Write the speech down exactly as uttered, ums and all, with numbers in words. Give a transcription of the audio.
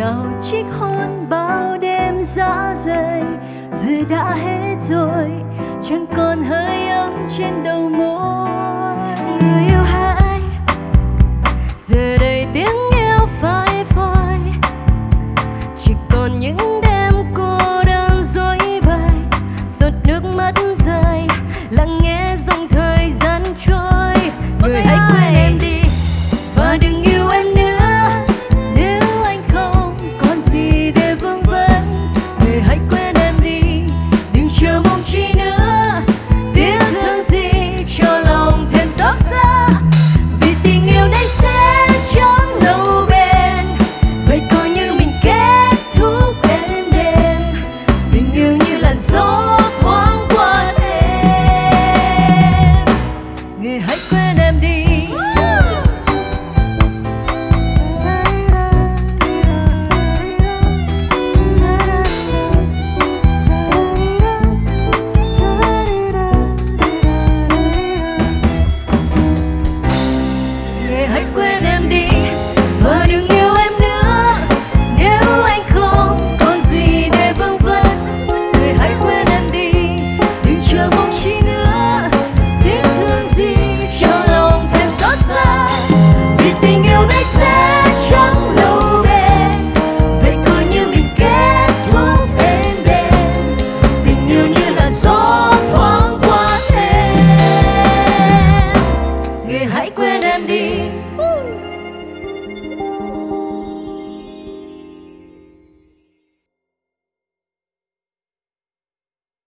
nào chiếc hôn bao đêm giá rời giờ đã hết rồi, chẳng còn hơi ấm trên đầu môi. Người yêu hãy giờ đây tiếng